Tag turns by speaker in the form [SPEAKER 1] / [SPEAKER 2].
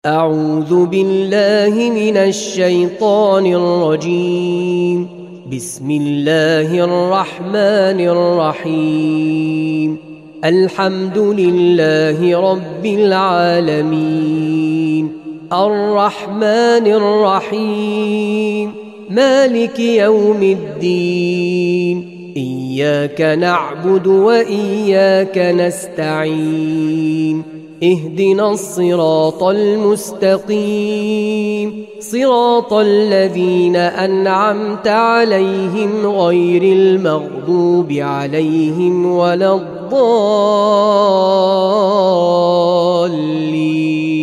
[SPEAKER 1] أعوذ بالله من الشيطان الرجيم. بسم الله الرحمن الرحيم. الحمد لله رب العالمين، الرحمن الرحيم، مالك يوم الدين، إياك نعبد وإياك نستعين، اهدنا الصراط المستقيم، صراط الذين أنعمت عليهم غير المغضوب عليهم ولا الضالين.